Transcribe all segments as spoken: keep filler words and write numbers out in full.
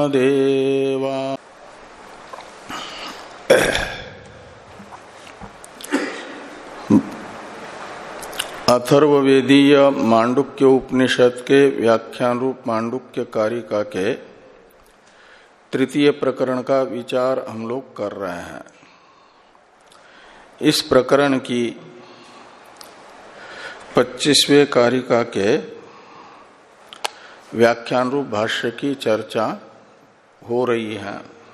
देवा। अथर्ववेदीय मांडुक्य उपनिषद के व्याख्यान रूप मांडुक्य कारिका के तृतीय प्रकरण का विचार हम लोग कर रहे हैं। इस प्रकरण की पच्चीसवें कारिका के व्याख्यान रूप भाष्य की चर्चा हो रही है।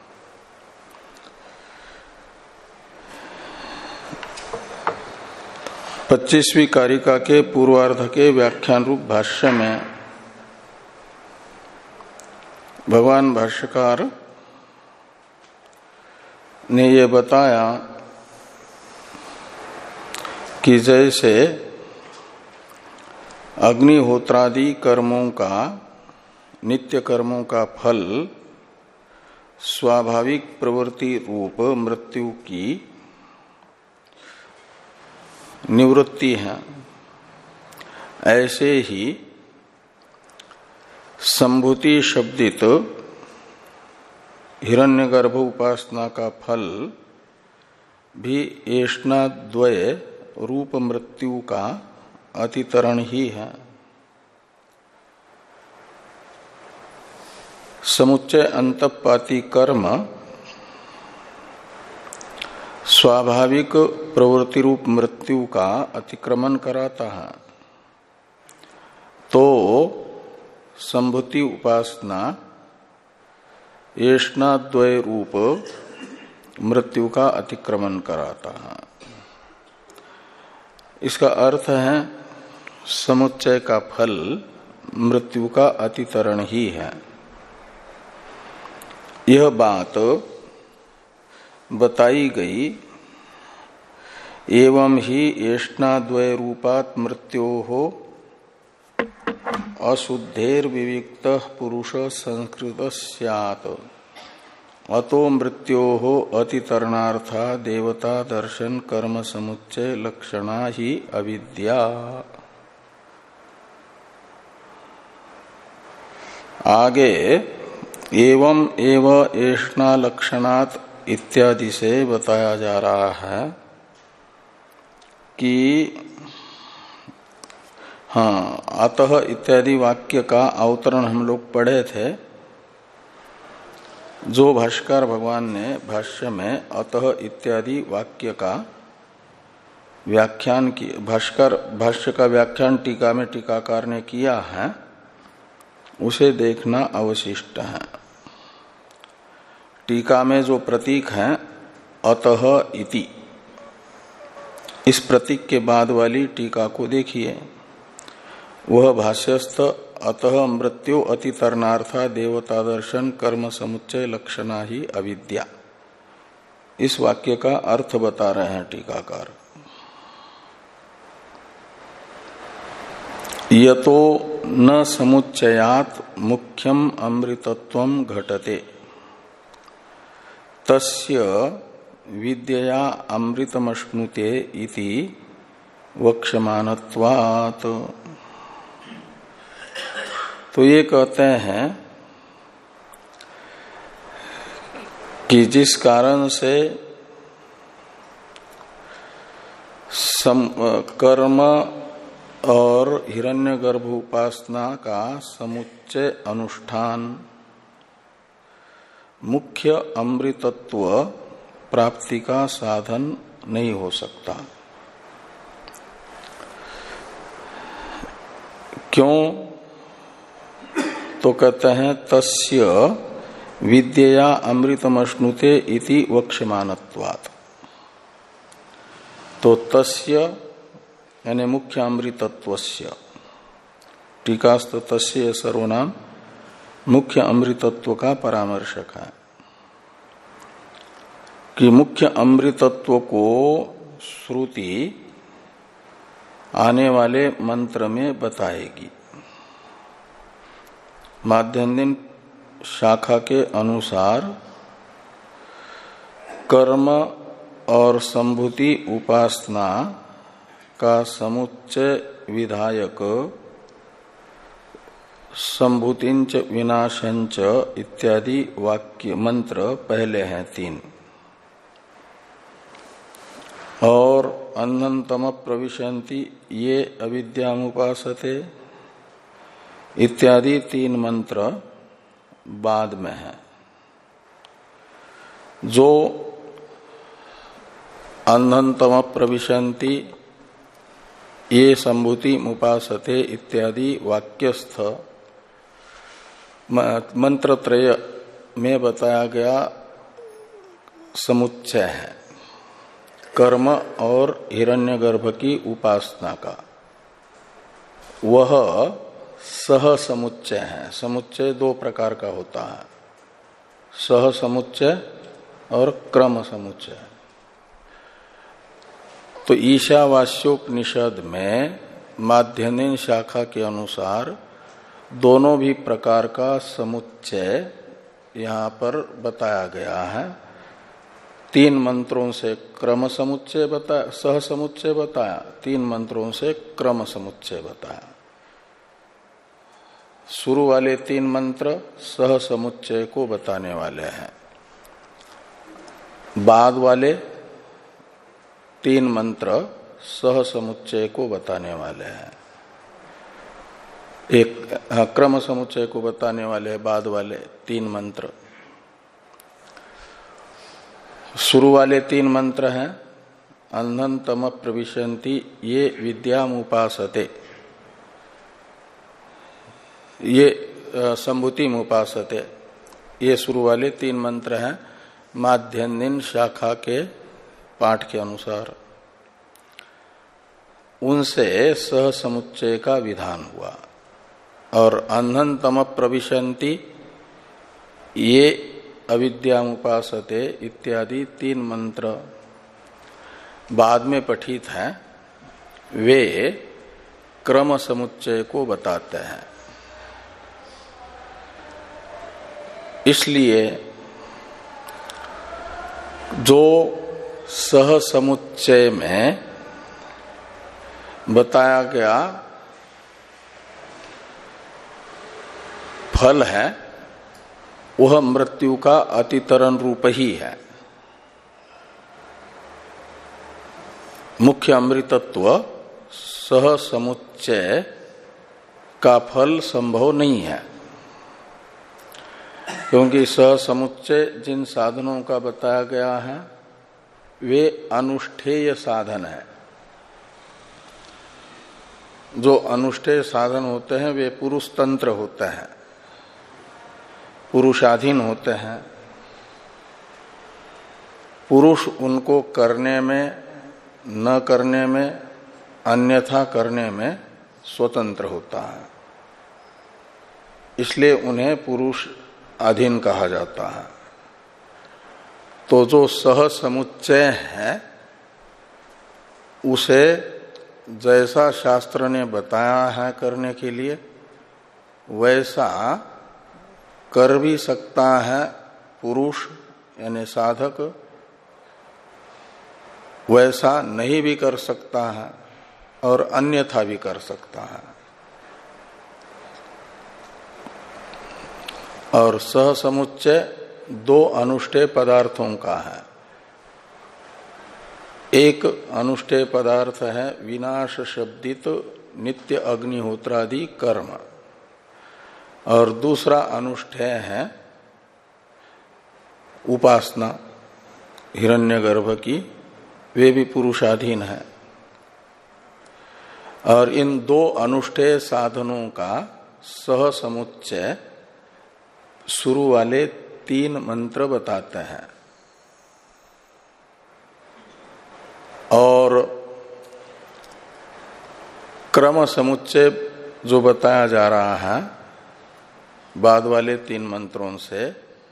पच्चीसवीं कारिका के पूर्वार्ध के व्याख्यान रूप भाष्य में भगवान भाष्यकार ने ये बताया कि जैसे अग्निहोत्रादि कर्मों का नित्य कर्मों का फल स्वाभाविक प्रवृत्ति रूप मृत्यु की निवृत्ति है, ऐसे ही संभूति शब्दित हिरण्यगर्भ उपासना का फल भी ऐष्णाद्वय रूप मृत्यु का अतितरण ही है। समुच्चय अंतःपाती कर्म स्वाभाविक प्रवृत्ति रूप मृत्यु का अतिक्रमण कराता है, तो संभूति उपासना ऐष्णाद्वय रूप मृत्यु का अतिक्रमण कराता है। इसका अर्थ है समुच्चय का फल मृत्यु का अतितरण ही है। यह बात बताई गई। एवं ही ऐष्णाद्वय रूपात् मृत्योः अशुद्धेर विविक्त पुरुष संस्कृत स्यात् अतो मृत्योः अतितरणार्था देवता दर्शन कर्म समुच्चय लक्षणा ही अविद्या। आगे एवं एव ऐष्णा लक्षणात् इत्यादि से बताया जा रहा है कि हाँ, अतः इत्यादि वाक्य का अवतरण हम लोग पढ़े थे, जो भाष्यकार भगवान ने भाष्य में अतः इत्यादि वाक्य का व्याख्यान की भाष्कर भाष्य का व्याख्यान टीका में टीकाकार ने किया है, उसे देखना अवशिष्ट है। टीका में जो प्रतीक है अतः इति, इस प्रतीक के बाद वाली टीका को देखिए। वह भाष्यस्थ अतः मृत्यु अतितरणार्था देवता दर्शन कर्म समुच्चय लक्षणा ही अविद्या, इस वाक्य का अर्थ बता रहे हैं टीकाकार। यतो न समुच्चयात् मुख्यम अमृतत्वम घटते तस्य विद्यया अमृतमश्नुते इति वक्ष्यमानत्वात्। तो ये कहते हैं कि जिस कारण से सम, कर्म और हिरण्यगर्भ उपासना का समुच्चय अनुष्ठान मुख्य अमृतत्व प्राप्ति का साधन नहीं हो सकता। क्यों? तो कहते हैं तस्य विद्यया अमृतमश्नुते इति वक्ष्यमानत्वात्। तो तस्य यानी मुख्य अमृतत्वस्य, टीकास्थ तस्य सर्वनाम मुख्य अमृतत्व का परामर्शक है कि मुख्य अमृतत्व को श्रुति आने वाले मंत्र में बताएगी। माध्यन्दिन शाखा के अनुसार कर्म और संभूति उपासना का समुच्चय विधायक संभूतिंच विनाशंच इत्यादि वाक्य मंत्र पहले हैं तीन, और अन्नतम प्रविशन्ति ये अविद्यामुपासते इत्यादि तीन मंत्र बाद में है। जो अन्नतम प्रविशन्ति ये संभूति मुपासते इत्यादि वाक्यस्थ मंत्रत्रय में बताया गया समुच्चय है कर्म और हिरण्यगर्भ की उपासना का, वह सह समुच्चय है। समुच्चय दो प्रकार का होता है, सह समुच्चय और क्रम समुच्चय। तो ईशावास्योपनिषद में माध्यनिन शाखा के अनुसार दोनों भी प्रकार का समुच्चय यहाँ पर बताया गया है। तीन मंत्रों से क्रम समुच्चय बताया, सह समुच्चय बताया, तीन मंत्रों से क्रम समुच्चय बताया। शुरू वाले तीन मंत्र सह समुच्चय को बताने वाले हैं, बाद वाले तीन मंत्र सह समुच्चय को बताने वाले हैं। एक हाँ, क्रम समुच्चय को बताने वाले हैं बाद वाले तीन मंत्र। शुरू वाले तीन मंत्र हैं अन्नतम प्रविशन्ति ये विद्यामुपासते, ये संभूति मुपासते, ये शुरू वाले तीन मंत्र हैं माध्यनिन शाखा के पाठ के अनुसार। उनसे सह समुच्चय का विधान हुआ। और अन्नतम प्रविशन्ति ये अविद्यामुपासते इत्यादि तीन मंत्र बाद में पठित हैं, वे क्रम समुच्चय को बताते हैं। इसलिए जो सह समुच्चय में बताया गया फल है वह मृत्यु का अतितरण रूप ही है। मुख्य अमृतत्व सह समुच्चय का फल संभव नहीं है, क्योंकि सह समुच्चय जिन साधनों का बताया गया है वे अनुष्ठेय साधन है। जो अनुष्ठेय साधन होते हैं वे पुरुष तंत्र होते हैं, पुरुषाधीन होते हैं। पुरुष उनको करने में न करने में अन्यथा करने में स्वतंत्र होता है, इसलिए उन्हें पुरुष अधीन कहा जाता है। तो जो सह समुच्चय है उसे जैसा शास्त्र ने बताया है करने के लिए वैसा कर भी सकता है पुरुष यानी साधक, वैसा नहीं भी कर सकता है और अन्यथा भी कर सकता है। और सह समुच्चय दो अनुष्ठेय पदार्थों का है। एक अनुष्ठेय पदार्थ है विनाश शब्दित नित्य अग्निहोत्रादि कर्म, और दूसरा अनुष्ठेय है उपासना हिरण्यगर्भ की, वे भी पुरुषाधीन है। और इन दो अनुष्ठेय साधनों का सह समुच्चय शुरू वाले तीन मंत्र बताते हैं। और क्रम समुच्चय जो बताया जा रहा है बाद वाले तीन मंत्रों से,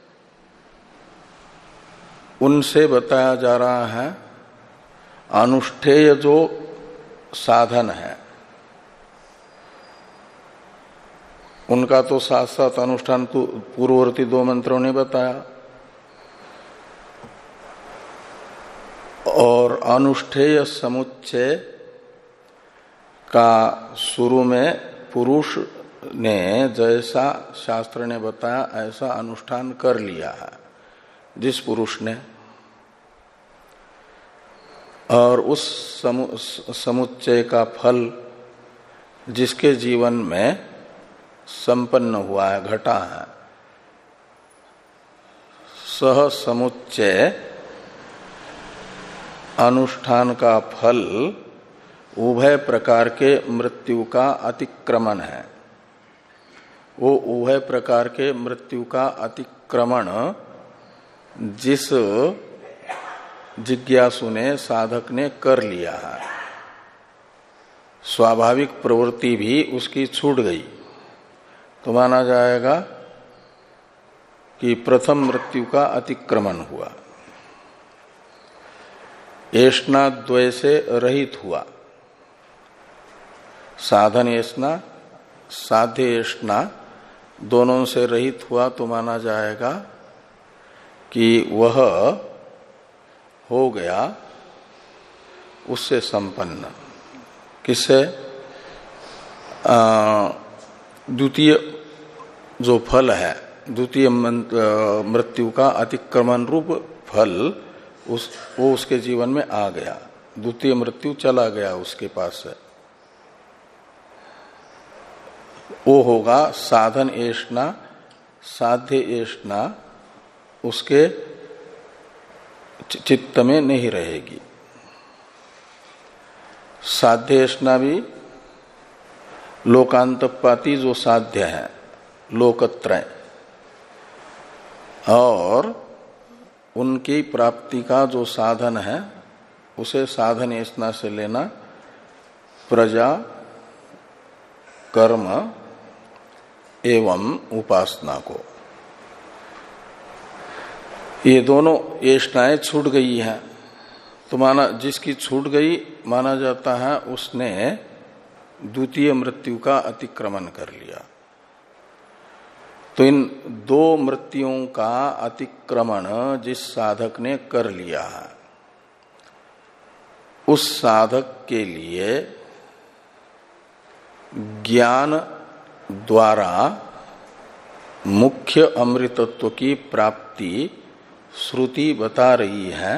उनसे बताया जा रहा है अनुष्ठेय जो साधन है उनका तो साथ साथ अनुष्ठान तो पूर्ववर्ती दो मंत्रों ने बताया। और अनुष्ठेय समुच्चय का शुरू में पुरुष ने जैसा शास्त्र ने बताया ऐसा अनुष्ठान कर लिया है जिस पुरुष ने, और उस समु, समुच्चय का फल जिसके जीवन में संपन्न हुआ है, घटा है, सह समुच्चय अनुष्ठान का फल उभय प्रकार के मृत्यु का अतिक्रमण है। वो उभय प्रकार के मृत्यु का अतिक्रमण जिस जिज्ञासु ने, साधक ने कर लिया है, स्वाभाविक प्रवृत्ति भी उसकी छूट गई, तो माना जाएगा कि प्रथम मृत्यु का अतिक्रमण हुआ, एष्णा द्वय से रहित हुआ। साधन एष्णा, साध्य एष्णा दोनों से रहित हुआ तो माना जाएगा कि वह हो गया उससे संपन्न। किससे? द्वितीय जो फल है, द्वितीय मृत्यु का अतिक्रमण रूप फल, उस वो उसके जीवन में आ गया, द्वितीय मृत्यु चला गया उसके पास से। वो होगा साधन एष्णा, साध्य एष्णा उसके चित्त में नहीं रहेगी। साध्य एष्णा भी लोकांतपाती जो साध्य है, लोकत्रय, और उनकी प्राप्ति का जो साधन है उसे साधन एष्णा से लेना, प्रजा, कर्म एवं उपासना को। ये दोनों एष्णाएं छूट गई हैं, तो माना जिसकी छूट गई माना जाता है उसने द्वितीय मृत्यु का अतिक्रमण कर लिया। तो इन दो मृत्युओं का अतिक्रमण जिस साधक ने कर लिया है, उस साधक के लिए ज्ञान द्वारा मुख्य अमृतत्व की प्राप्ति श्रुति बता रही है।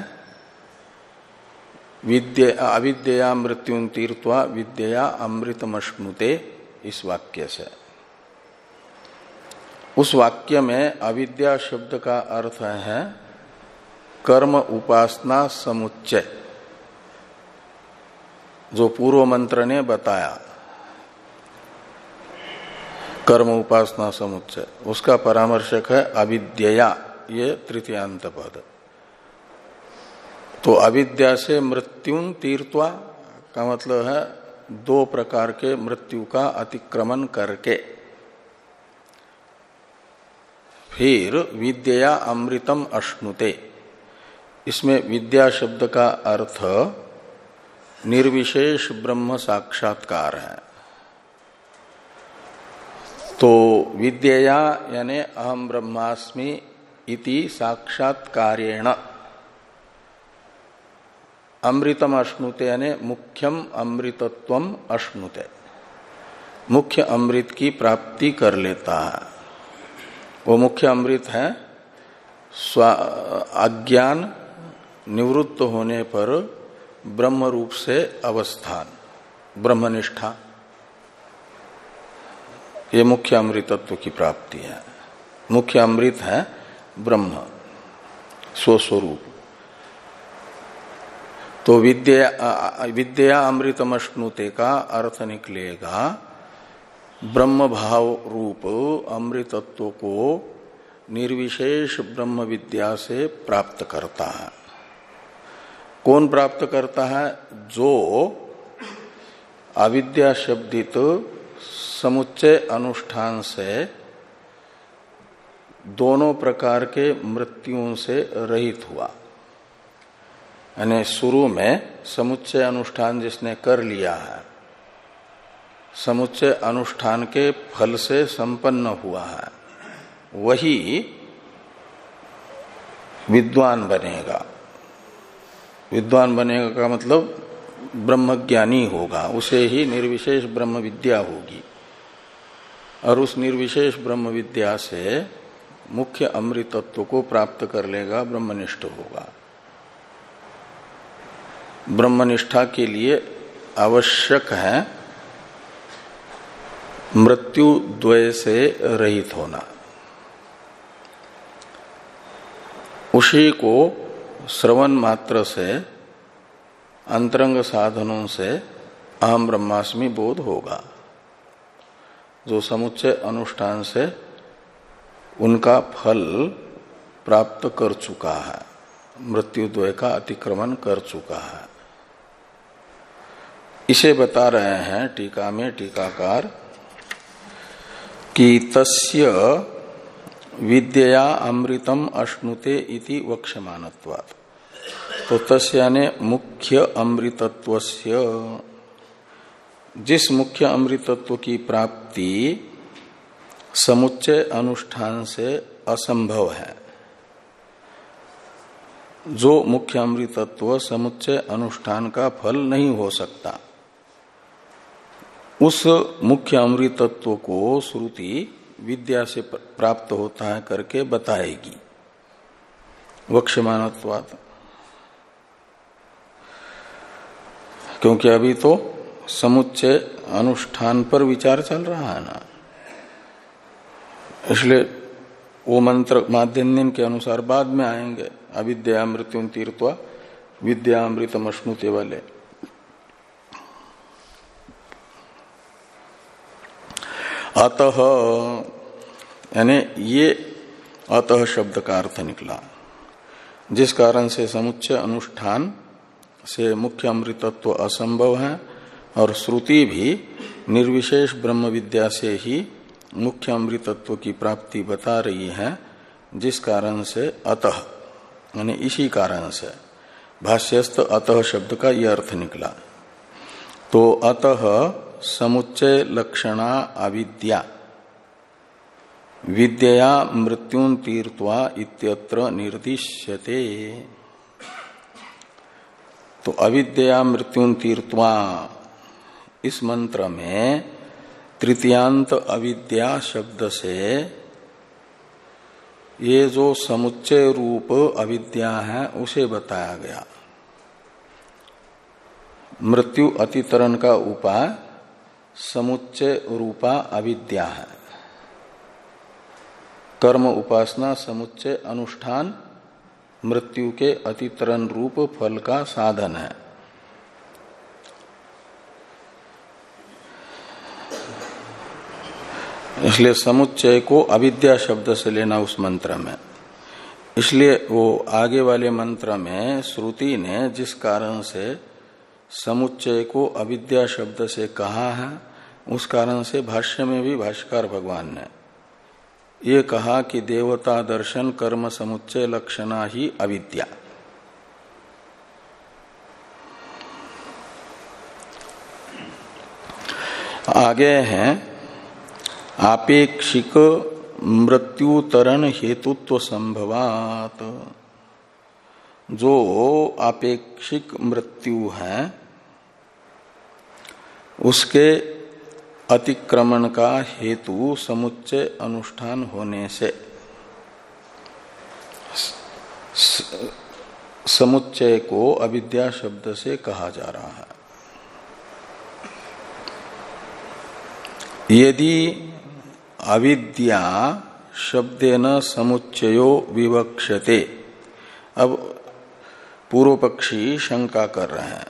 विद्या अविद्या मृत्युं तीर्त्वा विद्या अमृतमश्नुते, इस वाक्य से। उस वाक्य में अविद्या शब्द का अर्थ है कर्म उपासना समुच्चय, जो पूर्व मंत्र ने बताया, कर्म उपासना समुच्चय, उसका परामर्शक है अविद्या, ये तृतीयांत पद। तो अविद्या से मृत्युं तीर्त्वा का मतलब है दो प्रकार के मृत्यु का अतिक्रमण करके फिर विद्या अमृतम अश्नुते। इसमें विद्या शब्द का अर्थ निर्विशेष ब्रह्म साक्षात्कार है। तो विद्या यानी अहम ब्रह्मास्मि इति साक्षात्कारेण, अमृतम अश्नुते यानी मुख्यम अमृतत्वम अश्नुते, मुख्य अमृत की प्राप्ति कर लेता है। वो मुख्य अमृत है अज्ञान निवृत्त होने पर ब्रह्म रूप से अवस्थान, ब्रह्मनिष्ठा, ये मुख्य अमृतत्व की प्राप्ति है। मुख्य अमृत है ब्रह्म स्वस्वरूप। तो विद्या विद्या अमृतमश्नुते का अर्थ निकलेगा ब्रह्म भाव रूप अमृतत्व को निर्विशेष ब्रह्म विद्या से प्राप्त करता है। कौन प्राप्त करता है? जो अविद्या शब्दित समुच्चय अनुष्ठान से दोनों प्रकार के मृत्युओं से रहित हुआ। यानी शुरू में समुच्चय अनुष्ठान जिसने कर लिया है, समुच्चय अनुष्ठान के फल से संपन्न हुआ है, वही विद्वान बनेगा। विद्वान बनेगा का मतलब ब्रह्मज्ञानी होगा, उसे ही निर्विशेष ब्रह्म विद्या होगी। और उस निर्विशेष ब्रह्म विद्या से मुख्य अमृतत्व को प्राप्त कर लेगा, ब्रह्मनिष्ठ होगा। ब्रह्मनिष्ठा के लिए आवश्यक है मृत्यु द्वय से रहित होना। उसी को श्रवण मात्र से, अंतरंग साधनों से अहम ब्रह्मास्मि बोध होगा, जो समुच्चय अनुष्ठान से उनका फल प्राप्त कर चुका है, मृत्यु द्वय का अतिक्रमण कर चुका है। इसे बता रहे हैं टीका में टीकाकार कि तस्य विद्या अमृतम अश्नुते इति वक्ष्यमानत्वात्। तो तस्य यानी मुख्य अमृतत्वस्य, जिस मुख्य अमृतत्व की प्राप्ति समुच्चय अनुष्ठान से असंभव है, जो मुख्य अमृतत्व समुच्चय अनुष्ठान का फल नहीं हो सकता, उस मुख्य अमृतत्व को श्रुति विद्या से प्राप्त होता है करके बताएगी, वक्ष्यमानत्वात्। क्योंकि अभी तो समुच्चय अनुष्ठान पर विचार चल रहा है ना, इसलिए वो मंत्र माध्यन्यन के अनुसार बाद में आएंगे। अविद्या मृत्युं तीर्त्वा विद्या अमृतम अश्नुते वाले। अतः यानी ये अतः शब्द का अर्थ निकला, जिस कारण से समुच्चय अनुष्ठान से मुख्य अमृतत्व असंभव है और श्रुति भी निर्विशेष ब्रह्म विद्या से ही मुख्य अमृतत्व की प्राप्ति बता रही है, जिस कारण से अतः यानी इसी कारण से भाष्यस्थ अतः शब्द का यह अर्थ निकला। तो अतः समुच्चय लक्षणा अविद्या विद्या मृत्युं तीर्त्वा इत्यत्र निर्दिश्यते। तो अविद्या मृत्युं तीर्त्वा इस मंत्र में तृतीयांत अविद्या शब्द से ये जो समुच्चय रूप अविद्या है उसे बताया गया। मृत्यु अतितरण का उपाय समुच्चय रूपा अविद्या है। कर्म उपासना समुच्चय अनुष्ठान मृत्यु के अतितरण रूप फल का साधन है। इसलिए समुच्चय को अविद्या शब्द से लेना उस मंत्र में। इसलिए वो आगे वाले मंत्र में श्रुति ने जिस कारण से समुच्चय को अविद्या शब्द से कहा है, उस कारण से भाष्य में भी भाष्यकार भगवान ने ये कहा कि देवता दर्शन कर्म समुच्चय लक्षणा ही अविद्या। आगे हैं आपेक्षिक मृत्युतरण हेतुत्व संभवात। जो आपेक्षिक मृत्यु है उसके अतिक्रमण का हेतु समुच्चय अनुष्ठान होने से समुच्चय को अविद्या शब्द से कहा जा रहा है। यदि अविद्या शब्देन समुच्चयो विवक्षते, अब पूर्व पक्षी शंका कर रहे हैं,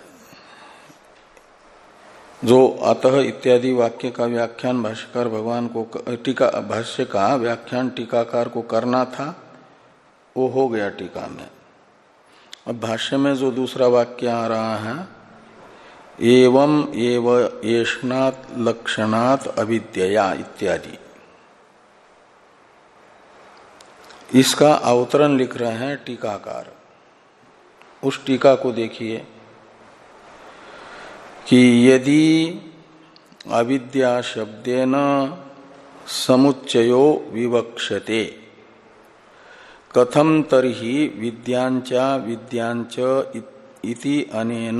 जो अतः इत्यादि वाक्य का व्याख्यान भाष्यकार भगवान को टीका भाष्य का व्याख्यान टीकाकार को करना था, वो हो गया टीका में। अब भाष्य में जो दूसरा वाक्य आ रहा है, एवं एव येष्णात् लक्षणात् अविद्यया इत्यादि, इसका अवतरण लिख रहे हैं टीकाकार। उस टीका को देखिए कि यदि अविद्या शब्देन समुच्चयो विवक्षते कथम तर्हि विद्यांचा विद्यांच इति अनेन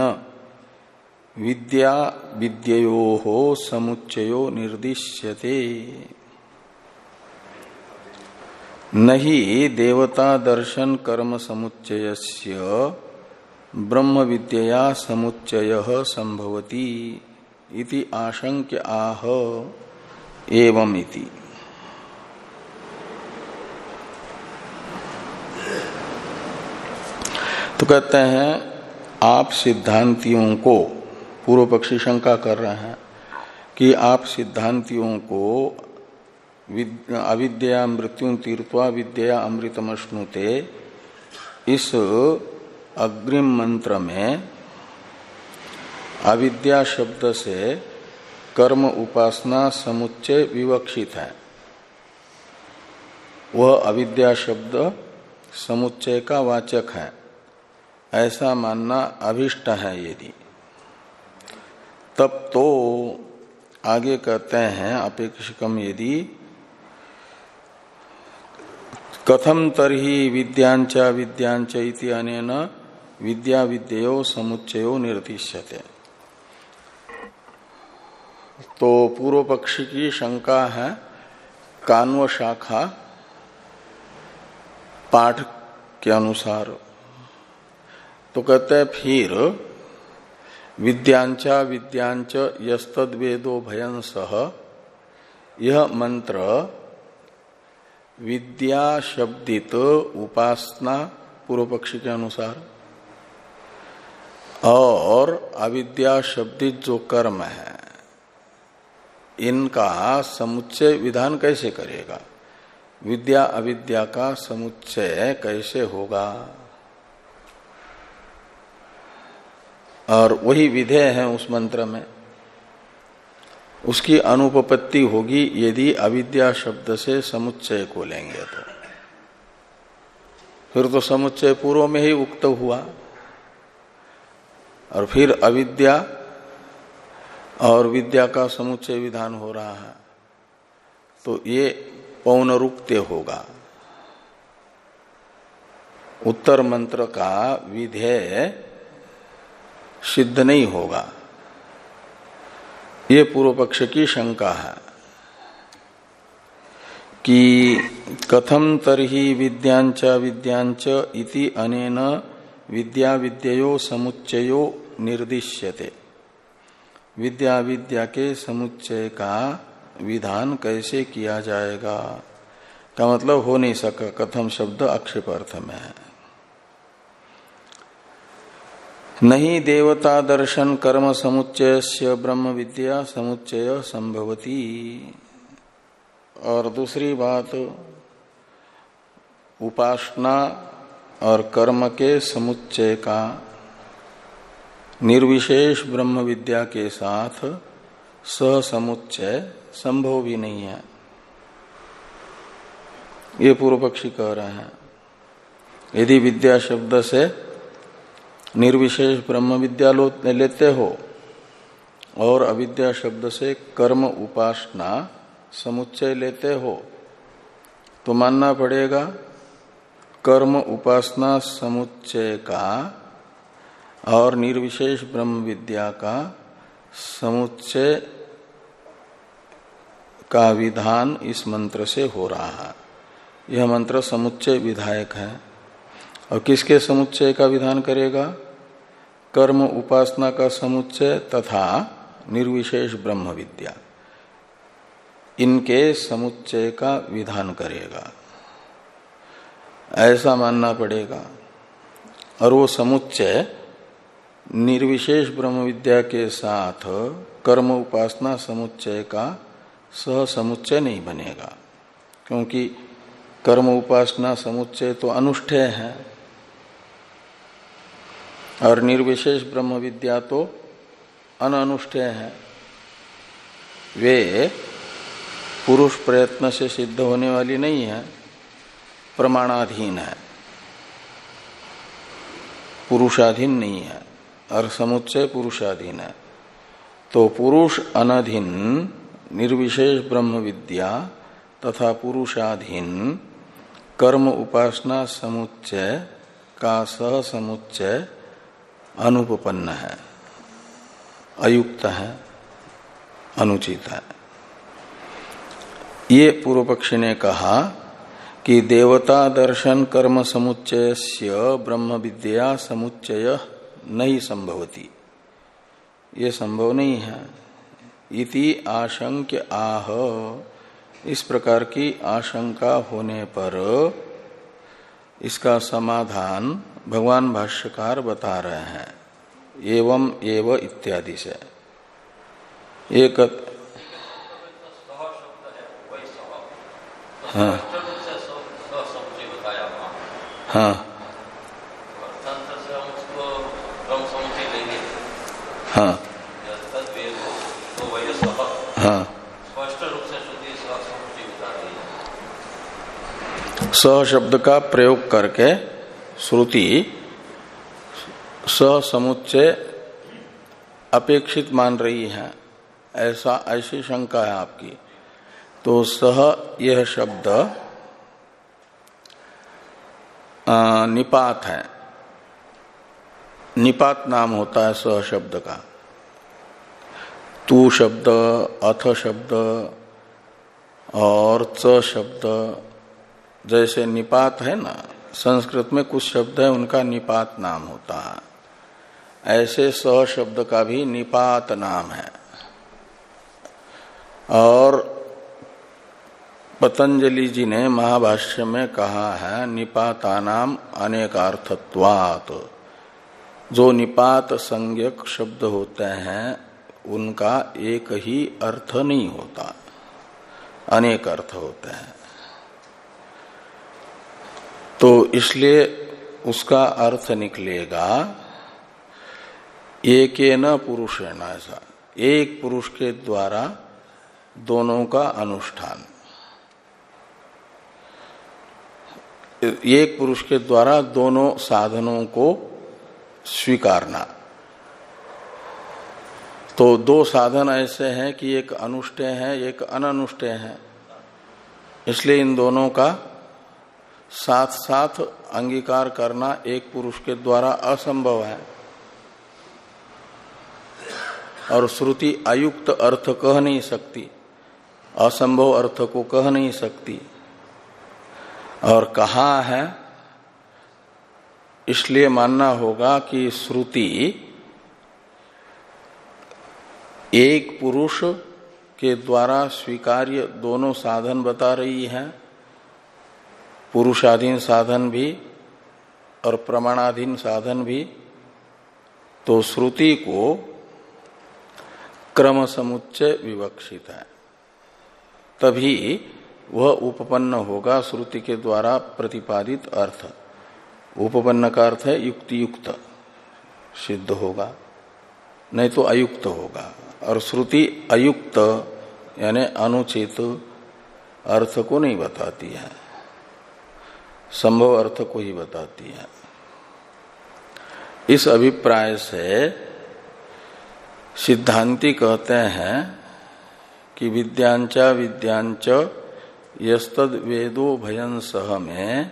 विद्या विद्ययोः समुच्चयो निर्दिश्यते। नहीं देवता दर्शन कर्म समुच्चयस्य ब्रह्म विद्या समुच्चयः संभवति इति आशंक्य आह एवं इति। तो कहते हैं आप सिद्धांतियों को, पूर्व पक्षी शंका कर रहे हैं कि आप सिद्धांतियों को अविद्या मृत्यु तीर्थवा विद्या अमृतमश्नुते इस अग्रिम मंत्र में अविद्या शब्द से कर्म उपासना समुच्चय विवक्षित है। वह अविद्या शब्द समुच्चय का वाचक है, ऐसा मानना अभिष्ट है यदि, तब तो आगे कहते हैं अपेक्षिकम यदि कथम तरहि विद्यांच विद्यांच इति अनेन विद्या विद्यो समुच्चयो निर्दिश्यते। तो पूर्व पक्षी की शंका है कान्व शाखा पाठ के अनुसार। तो कहते हैं फिर विद्यांचा विद्यांच यस्तद वेदो भयंसः, यह मंत्र विद्या शब्दित उपासना पूर्व पक्षी के अनुसार और अविद्या शब्दित जो कर्म है इनका समुच्चय विधान कैसे करेगा, विद्या अविद्या का समुच्चय कैसे होगा। और वही विधेय है उस मंत्र में, उसकी अनुपपत्ति होगी यदि अविद्या शब्द से समुच्चय को लेंगे तो। फिर तो समुच्चय पूर्व में ही उक्त हुआ और फिर अविद्या और विद्या का समुच्चय विधान हो रहा है, तो ये पौनरुक्त्य होगा। उत्तर मंत्र का विधेय सिद्ध नहीं होगा, ये पूर्व पक्ष की शंका है कि कथम तरहि विद्यांच विद्यांच इति अनेन विद्या विद्ययो समुच्चयो निर्दिश्यते। विद्या विद्या के समुच्चय का विधान कैसे किया जाएगा का मतलब हो नहीं सका। कथम शब्द आक्षेप अर्थ में है। नहीं देवता दर्शन कर्म समुच्चय ब्रह्म विद्या समुच्चय संभवती। और दूसरी बात, उपासना और कर्म के समुच्चय का निर्विशेष ब्रह्म विद्या के साथ सह समुच्चय संभव भी नहीं है, ये पूर्व पक्षी कह रहे हैं। यदि विद्या शब्द से निर्विशेष ब्रह्म विद्या लेते हो और अविद्या शब्द से कर्म उपासना समुच्चय लेते हो तो मानना पड़ेगा कर्म उपासना समुच्चय का और निर्विशेष ब्रह्म विद्या का समुच्चय का विधान इस मंत्र से हो रहा है। यह मंत्र समुच्चय विधायक है। और किसके समुच्चय का विधान करेगा? कर्म उपासना का समुच्चय तथा निर्विशेष ब्रह्म विद्या, इनके समुच्चय का विधान करेगा, ऐसा मानना पड़ेगा। और वो समुच्चय निर्विशेष ब्रह्म विद्या के साथ कर्म उपासना समुच्चय का सह समुच्चय नहीं बनेगा, क्योंकि कर्म उपासना समुच्चय तो अनुष्ठेय है और निर्विशेष ब्रह्म विद्या तो अनअनुष्ठेय है। वे पुरुष प्रयत्न से सिद्ध होने वाली नहीं है, प्रमाणाधीन है, पुरुषाधीन नहीं है, और समुच्चय पुरुषाधीन है। तो पुरुष अनधीन निर्विशेष ब्रह्म विद्या तथा पुरुषाधीन कर्म उपासना समुच्चय का सह समुच्चय अनुपपन्न है, अयुक्त है, अनुचित है। ये पूर्व पक्षी ने कहा कि देवता दर्शन कर्म समुच्चयस्य ब्रह्म विद्या समुच्चय नहीं संभवती, ये संभव नहीं है। इति आशंक्य आह, इस प्रकार की आशंका होने पर इसका समाधान भगवान भाष्यकार बता रहे हैं एवं एव इत्यादि से। एक हाँ हाँ हाँ हाँ स शब्द का प्रयोग करके श्रुति स समुच्चय अपेक्षित मान रही है, ऐसा ऐसी शंका है आपकी। तो सह यह शब्द आ, निपात है, निपात नाम होता है सह शब्द का। तू शब्द, अथ शब्द और च शब्द जैसे निपात है ना, संस्कृत में कुछ शब्द है उनका निपात नाम होता है, ऐसे सह शब्द का भी निपात नाम है। और पतंजलि जी ने महाभाष्य में कहा है निपातानाम अनेकार्थत्वात्, जो निपात संज्ञक शब्द होते हैं उनका एक ही अर्थ नहीं होता, अनेक अर्थ होते हैं। तो इसलिए उसका अर्थ निकलेगा एकेन पुरुषेण, ऐसा एक पुरुष के द्वारा दोनों का अनुष्ठान, एक पुरुष के द्वारा दोनों साधनों को स्वीकारना। तो दो साधन ऐसे हैं कि एक अनुष्ठेय है एक अननुष्ठेय है, इसलिए इन दोनों का साथ साथ अंगीकार करना एक पुरुष के द्वारा असंभव है। और श्रुति अयुक्त अर्थ कह नहीं सकती, असंभव अर्थ को कह नहीं सकती। और कहा है इसलिए मानना होगा कि श्रुति एक पुरुष के द्वारा स्वीकार्य दोनों साधन बता रही है, पुरुषाधीन साधन भी और प्रमाणाधीन साधन भी। तो श्रुति को क्रम समुच्चय विवक्षित है, तभी वह उपपन्न होगा श्रुति के द्वारा प्रतिपादित अर्थ। उपपन्न का अर्थ है युक्ति युक्त सिद्ध होगा, नहीं तो अयुक्त होगा। और श्रुति अयुक्त यानी अनुचित अर्थ को नहीं बताती है, संभव अर्थ को ही बताती है। इस अभिप्राय से सिद्धांती कहते हैं कि विद्यांच विद्यांच यस्तद वेदो भयन सह में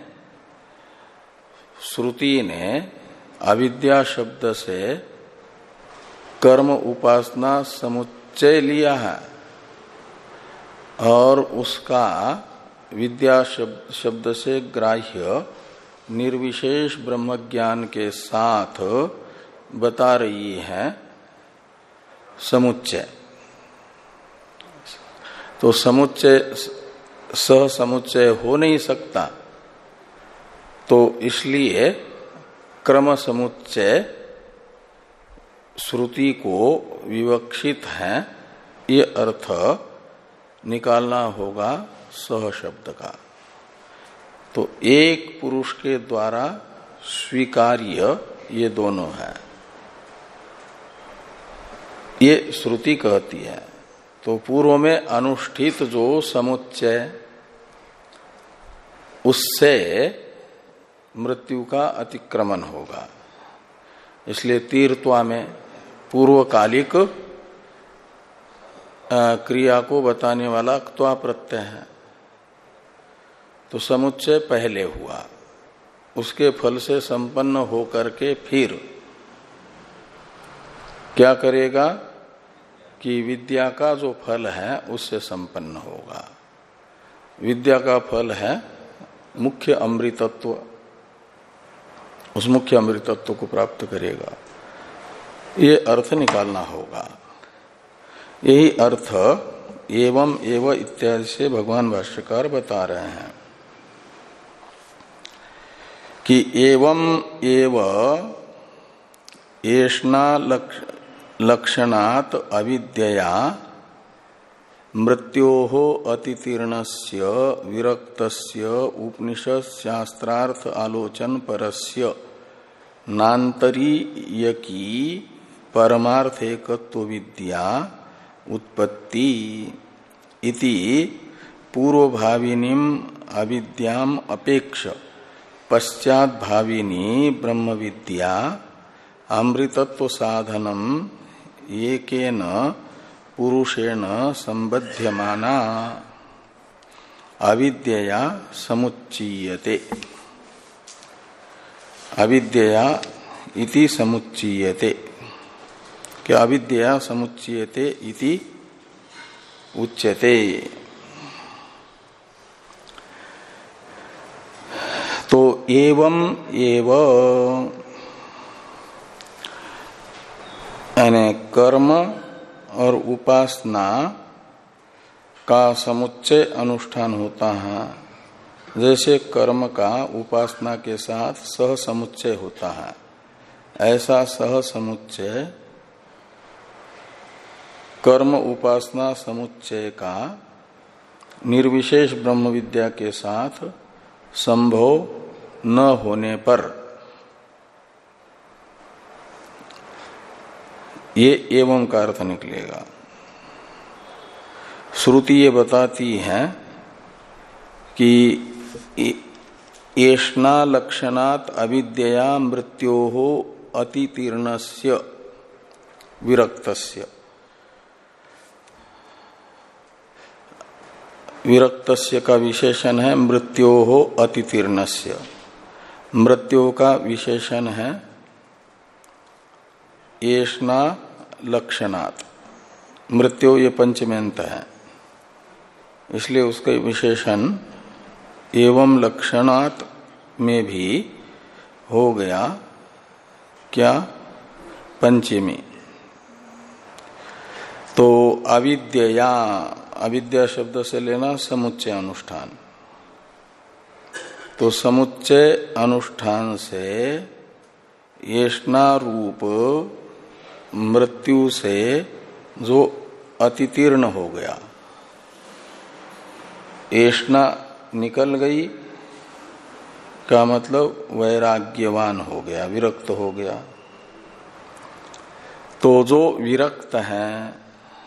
श्रुति ने अविद्या शब्द से कर्म उपासना समुच्चय लिया है और उसका विद्या शब्द, शब्द से ग्राह्य निर्विशेष ब्रह्मज्ञान के साथ बता रही है समुच्चय। तो समुच्चय सह समुच्चय हो नहीं सकता, तो इसलिए क्रम समुच्चय श्रुति को विवक्षित है, ये अर्थ निकालना होगा सह शब्द का। तो एक पुरुष के द्वारा स्वीकार्य ये दोनों है, ये श्रुति कहती है। तो पूर्व में अनुष्ठित जो समुच्चय, उससे मृत्यु का अतिक्रमण होगा। इसलिए तीर्थवा में पूर्वकालिक क्रिया को बताने वाला क्त्वा प्रत्यय है। तो समुच्चय पहले हुआ, उसके फल से संपन्न होकर के फिर क्या करेगा कि विद्या का जो फल है उससे संपन्न होगा। विद्या का फल है मुख्य अमृतत्व, उस मुख्य अमृतत्व को प्राप्त करेगा। ये अर्थ निकालना होगा। यही अर्थ एवं एव इत्यादि से भगवान भाष्यकार बता रहे हैं कि एवं एव एष्णा लक्षणात् अविद्यया मृत्योः अतितीर्णस्य विरक्तस्य उपनिषद शास्त्रार्थ आलोचन परस्य नान्तरीयकी परमार्थेकत्व विद्या उत्पत्ति इति पूर्वभाविनीम अविद्याम अपेक्ष पश्चात भाविनी ब्रह्म विद्या अमृतत्व साधनम एकेन पुरुषेण संबध्यमाना अविद्यया समुच्चीयते। अविद्यया इति समुच्चीयते, क्या अविद्यया समुच्चीयते इति उच्यते। तो एवं एव यानी कर्म और उपासना का समुच्चय अनुष्ठान होता है। जैसे कर्म का उपासना के साथ सह समुच्चय होता है, ऐसा सह समुच्चय कर्म उपासना समुच्चय का निर्विशेष ब्रह्म विद्या के साथ संभव न होने पर ये एवं का अर्थ निकलेगा। श्रुति ये बताती है कि एष्णा लक्षणात् अविद्यया मृत्योः अतितीर्णस्य विरक्तस्य, विरक्तस्य का विशेषण है मृत्योः अतितीर्णस्य, मृत्यु का विशेषण है एष्णा लक्षणात्। मृत्यु ये पंचमेंत है, इसलिए उसका विशेषण एवं लक्षणात् में भी हो गया क्या, पंचमी। तो अविद्यया, अविद्या शब्द से लेना समुच्चय अनुष्ठान। तो समुच्चय अनुष्ठान से एष्णा रूप मृत्यु से जो अतितीर्ण हो गया, एष्णा निकल गई का मतलब वैराग्यवान हो गया, विरक्त हो गया। तो जो विरक्त है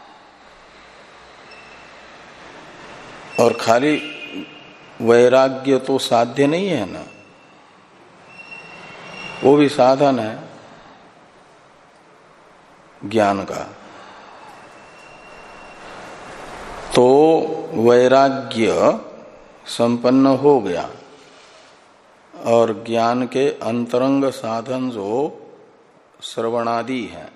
और खाली वैराग्य तो साध्य नहीं है ना, वो भी साधन है ज्ञान का। तो वैराग्य संपन्न हो गया और ज्ञान के अंतरंग साधन जो श्रवणादि है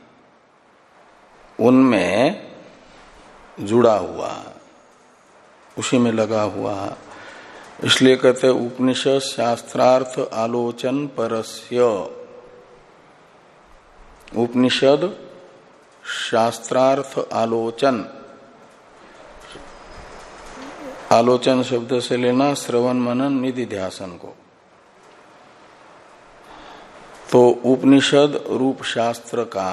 उनमें जुड़ा हुआ है, उसी में लगा हुआ है। इसलिए कहते उपनिषद शास्त्रार्थ आलोचन परस्य। उपनिषद शास्त्रार्थ आलोचन, आलोचन शब्द से लेना श्रवण मनन निधिध्यासन को। तो उपनिषद रूप शास्त्र का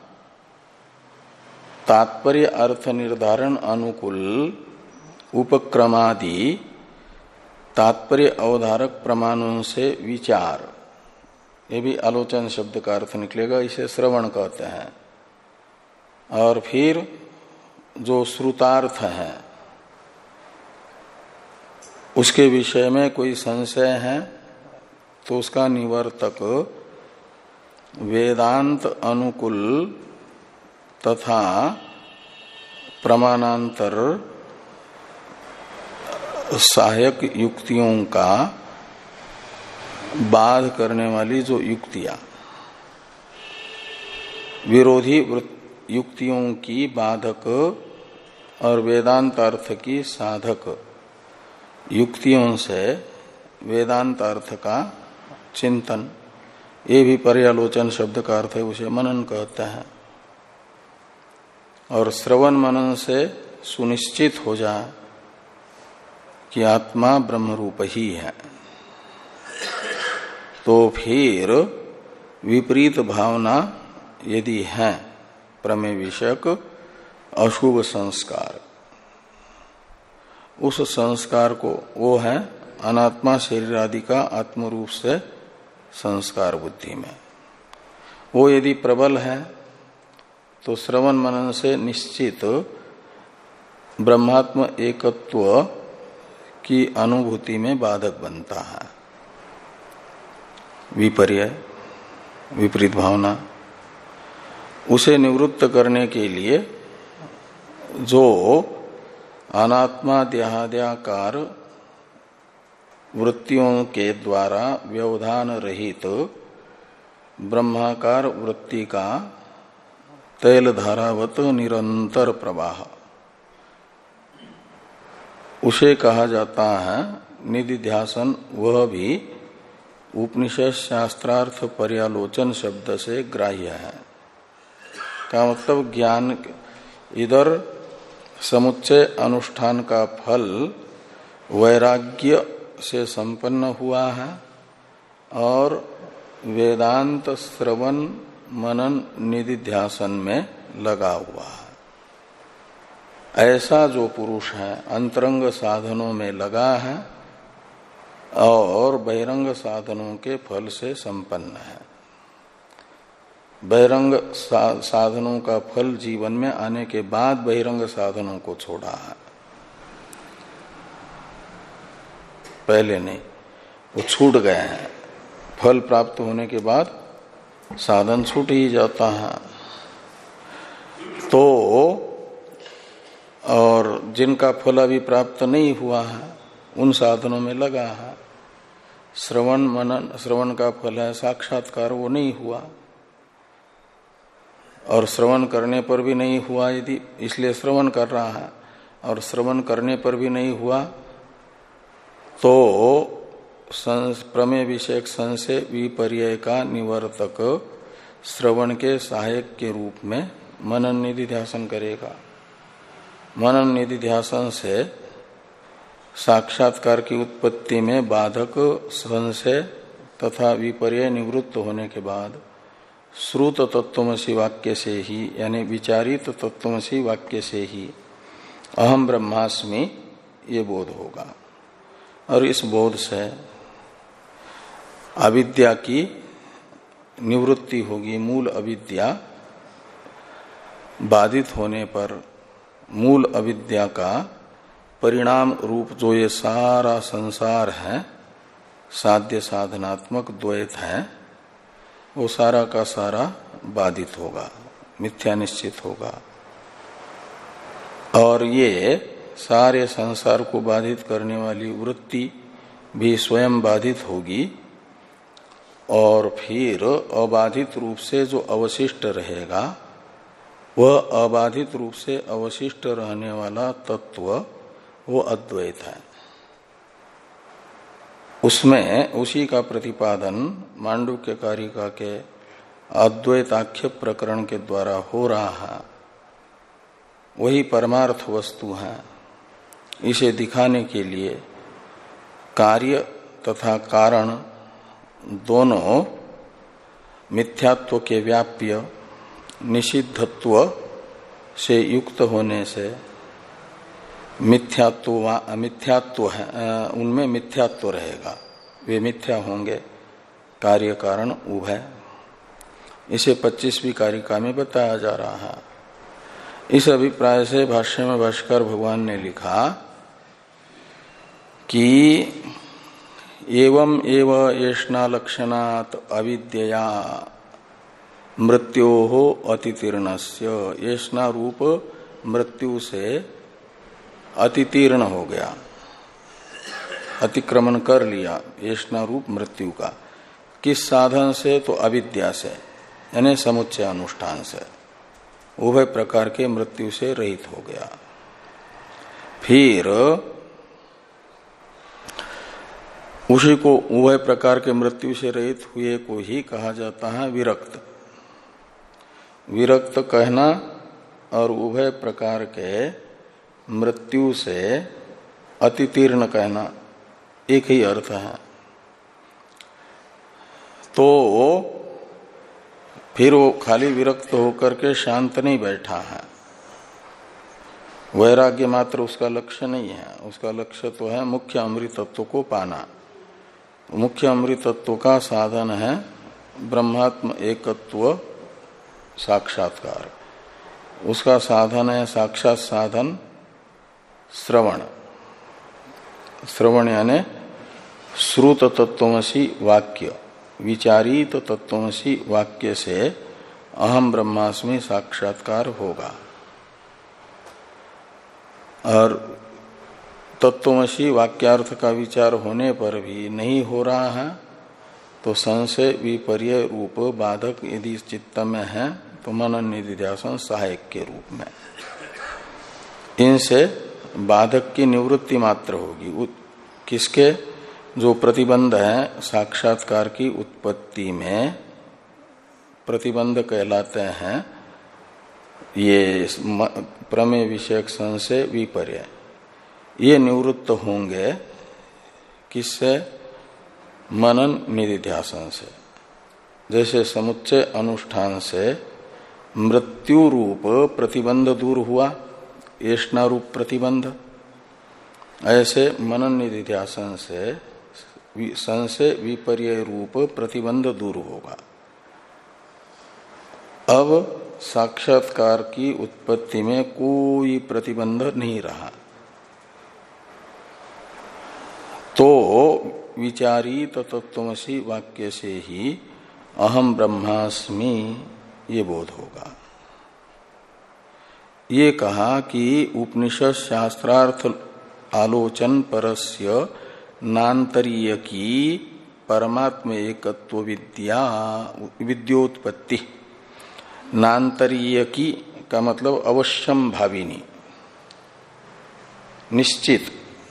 तात्पर्य अर्थ निर्धारण अनुकूल उपक्रमादि तात्पर्य अवधारक प्रमाणों से विचार, ये भी आलोचन शब्द का अर्थ निकलेगा, इसे श्रवण कहते हैं। और फिर जो श्रुतार्थ है उसके विषय में कोई संशय है तो उसका निवर्तक वेदांत अनुकूल तथा प्रमाणांतर सहायक युक्तियों का बाध करने वाली जो युक्तियां, विरोधी युक्तियों की बाधक और वेदांत अर्थ की साधक युक्तियों से वेदांत अर्थ का चिंतन, ये भी पर्यालोचन शब्द का अर्थ है, उसे मनन कहते हैं। और श्रवण मनन से सुनिश्चित हो जाए कि आत्मा ब्रह्म रूप ही है, तो फिर विपरीत भावना यदि है प्रमेय विषयक अशुभ संस्कार, उस संस्कार को, वो है अनात्मा शरीर आदि का आत्मरूप से संस्कार बुद्धि में, वो यदि प्रबल है तो श्रवण मनन से निश्चित ब्रह्मात्म एकत्व की अनुभूति में बाधक बनता है। विपर्य, विपरीत भावना, उसे निवृत्त करने के लिए जो अनात्मा देहाद्याकार वृत्तियों के द्वारा व्यवधान रहित तो ब्रह्माकार वृत्ति का तैल धारावत निरंतर प्रवाह, उसे कहा जाता है निधिध्यासन। वह भी उपनिषद शास्त्रार्थ पर्यालोचन शब्द से ग्राह्य है। का मतलब ज्ञान, इधर समुच्चय अनुष्ठान का फल वैराग्य से संपन्न हुआ है और वेदांत श्रवण मनन निधिध्यासन में लगा हुआ है। ऐसा जो पुरुष है अंतरंग साधनों में लगा है और बहिरंग साधनों के फल से संपन्न है। बहिरंग सा, साधनों का फल जीवन में आने के बाद बहिरंग साधनों को छोड़ा है, पहले नहीं, वो छूट गए हैं। फल प्राप्त होने के बाद साधन छूट ही जाता है। तो और जिनका फल अभी प्राप्त नहीं हुआ है उन साधनों में लगा है। श्रवण मनन, श्रवण का फल है साक्षात्कार, वो नहीं हुआ और श्रवण करने पर भी नहीं हुआ यदि, इसलिए श्रवण कर रहा है, और श्रवण करने पर भी नहीं हुआ तो प्रमेय विषयक संशय विपर्यय का निवर्तक श्रवण के सहायक के रूप में मनन निधिध्यासन करेगा। मनन निधिध्यासन से साक्षात्कार की उत्पत्ति में बाधक संशय तथा विपर्यय निवृत्त होने के बाद श्रुत तत्वमसि वाक्य से ही, यानी विचारित तत्वमसि वाक्य से ही अहम ब्रह्मास्मि ये बोध होगा। और इस बोध से अविद्या की निवृत्ति होगी। मूल अविद्या बाधित होने पर मूल अविद्या का परिणाम रूप जो ये सारा संसार है, साध्य साधनात्मक द्वैत है, वो सारा का सारा बाधित होगा, मिथ्या निश्चित होगा। और ये सारे संसार को बाधित करने वाली वृत्ति भी स्वयं बाधित होगी और फिर अबाधित रूप से जो अवशिष्ट रहेगा वह अबाधित रूप से अवशिष्ट रहने वाला तत्व वो अद्वैत है। उसमें उसी का प्रतिपादन मांडुक्य कारिका के अद्वैताख्य प्रकरण के द्वारा हो रहा है। वही परमार्थ वस्तु है। इसे दिखाने के लिए कार्य तथा कारण दोनों मिथ्यात्व के व्याप्य निषिद्धत्व से युक्त होने से मिथ्यात्व अमिथ्यात्व है, उनमें मिथ्यात्व रहेगा, वे मिथ्या होंगे कार्य कारण उभय। इसे पच्चीसवीं कारिका में बताया जा रहा है। इस अभिप्राय से भाष्य में भाष्कर भगवान ने लिखा कि एवं एव येष्णा लक्षणात् अविद्यया मृत्योः अतितीर्णस्य, येष्णा रूप मृत्यु से अतितीर्ण हो गया, अतिक्रमण कर लिया येष्णा रूप मृत्यु का। किस साधन से? तो अविद्या से, यानी समुच्चय अनुष्ठान से, उभय प्रकार के मृत्यु से रहित हो गया। फिर उसी को उभय प्रकार के मृत्यु से रहित हुए को ही कहा जाता है विरक्त। विरक्त कहना और उभय प्रकार के मृत्यु से अतितीर्ण कहना एक ही अर्थ है। तो फिर वो खाली विरक्त होकर के शांत नहीं बैठा है, वैराग्य मात्र उसका लक्ष्य नहीं है। उसका लक्ष्य तो है मुख्य अमृतत्व को पाना। मुख्य अमृतत्व का साधन है ब्रह्मात्म एकत्व साक्षात्कार। उसका साधन है साक्षात साधन श्रवण। श्रवण यानी श्रुत तत्वमसि वाक्य, विचारित तत्वमसि वाक्य से अहम ब्रह्मास्मि साक्षात्कार होगा। और तत्वमसि वाक्यार्थ का विचार होने पर भी नहीं हो रहा है तो संशय विपर्य रूप बाधक यदि चित्त में है तो मनन निधिध्यासन सहायक के रूप में इनसे बाधक की निवृत्ति मात्र होगी। किसके? जो प्रतिबंध है साक्षात्कार की उत्पत्ति में प्रतिबंध कहलाते हैं ये प्रमेय विषयक संशय विपर्य, ये निवृत्त होंगे किससे? मनन निधिध्यासन से। जैसे समुच्चय अनुष्ठान से मृत्यु रूप प्रतिबंध दूर हुआ, येष्णा रूप प्रतिबंध, ऐसे मनन निधिध्यासन से संशय विपर्य रूप प्रतिबंध दूर होगा। अब साक्षात्कार की उत्पत्ति में कोई प्रतिबंध नहीं रहा। तो विचारित तत्वमसि वाक्य से ही अहम ब्रह्मास्मि ये बोध होगा। ये कहा कि उपनिषद शास्त्रार्थ आलोचन परस्य नान्तरीय की परमात्म एकत्व विद्या विद्योत्पत्ति। नान्तरीय की का मतलब अवश्यम भाविनी, निश्चित।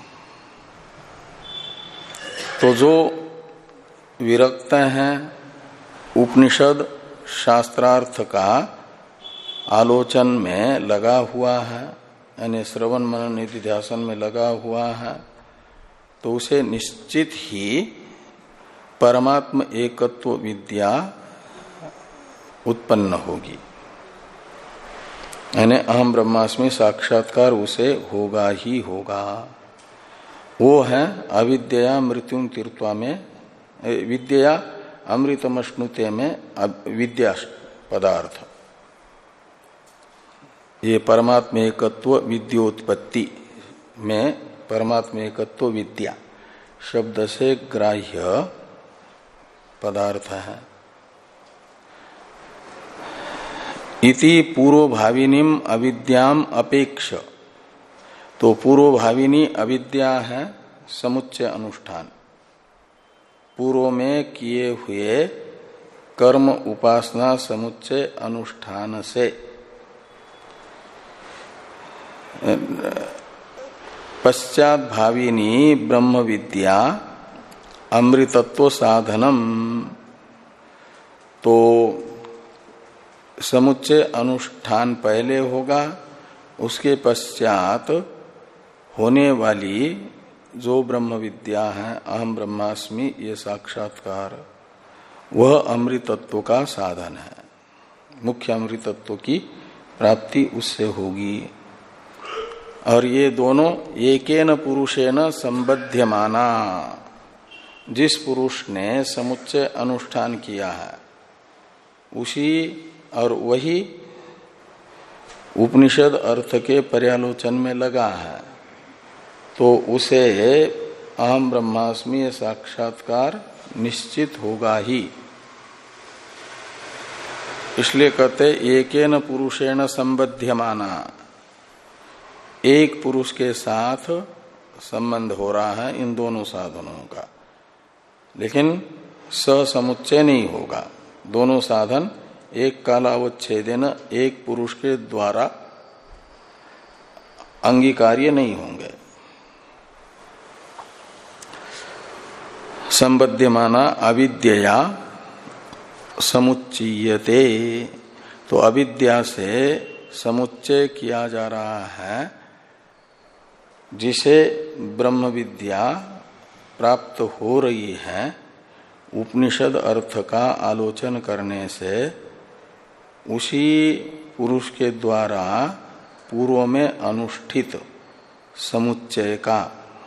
तो जो विरक्त हैं उपनिषद शास्त्रार्थ का आलोचन में लगा हुआ है, यानी श्रवण मनन निधिध्यासन में लगा हुआ है, तो उसे निश्चित ही परमात्म एकत्व विद्या उत्पन्न होगी। यानी अहम ब्रह्मास्मि साक्षात्कार उसे होगा ही होगा। वो है अविद्या मृत्युम तीर्थवा में, विद्या अमृतमश्नुते में विद्या पदार्थ। ये परमात्म एकत्व विद्योत्पत्ति में परमात्म एकत्व विद्या शब्द से ग्राह्य पदार्थ है। इति पूर्वभाविनीम अविद्याम अपेक्ष, तो पूर्वभाविनी अविद्या है समुच्चय अनुष्ठान। पूर्व में किए हुए कर्म उपासना समुच्चय अनुष्ठान से पश्चात भाविनी ब्रह्म विद्या अमृतत्व साधनम। तो समुच्चय अनुष्ठान पहले होगा, उसके पश्चात होने वाली जो ब्रह्म विद्या है अहम ब्रह्मास्मि ये साक्षात्कार, वह अमृतत्व का साधन है। मुख्य अमृतत्व की प्राप्ति उससे होगी। और ये दोनों एकेन पुरुषेण संबध्यमाना, जिस पुरुष ने समुच्चय अनुष्ठान किया है उसी और वही उपनिषद अर्थ के पर्यालोचन में लगा है, तो उसे अहम ब्रह्मास्मि साक्षात्कार निश्चित होगा ही। इसलिए कहते एकेन पुरुषेण संबध्यमाना, एक पुरुष के साथ संबंध हो रहा है इन दोनों साधनों का, लेकिन ससमुच्चय नहीं होगा। दोनों साधन एक कालावच्छेदेन एक पुरुष के द्वारा अंगीकार्य नहीं होंगे। संबध्यमाना अविद्यया समुच्चीयते। तो अविद्या से समुच्चय किया जा रहा है जिसे ब्रह्म विद्या प्राप्त हो रही है। उपनिषद अर्थ का आलोचन करने से उसी पुरुष के द्वारा पूर्व में अनुष्ठित समुच्चय का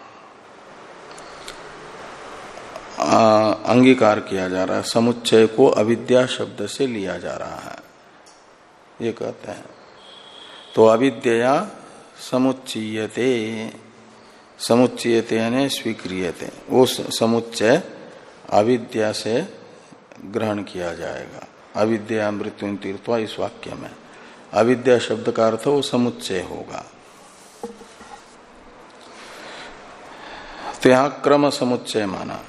अंगीकार किया जा रहा है। समुच्चय को अविद्या शब्द से लिया जा रहा है, ये कहते हैं। तो अविद्या समुच्चीयते, समुच्चीयते यानी स्वीक्रियते, वो समुच्चय अविद्या से ग्रहण किया जाएगा। अविद्या मृत्यु तीर्थवा, इस वाक्य में अविद्या शब्द का अर्थ वो समुच्चय होगा। तो यहां क्रम समुच्चय माना।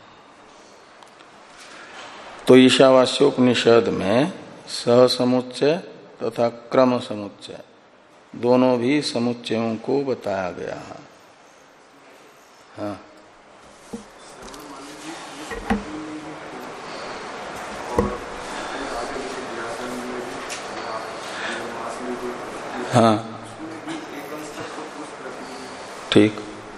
तो ईशावास्योपनिषद में सह समुच्चय तथा क्रम समुच्चय दोनों भी समुच्चयों को बताया गया है। हाँ, हाँ, ठीक।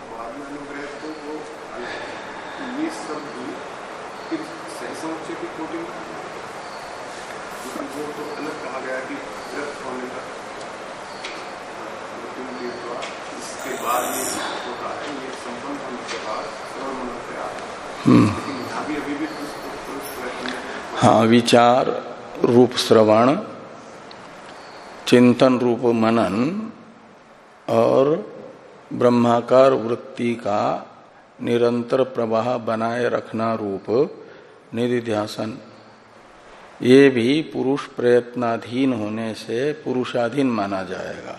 हाँ, विचार रूप श्रवण, चिंतन रूप मनन और ब्रह्माकार वृत्ति का निरंतर प्रवाह बनाए रखना रूप निधिध्यासन, ये भी पुरुष प्रयत्नाधीन होने से पुरुषाधीन माना जाएगा।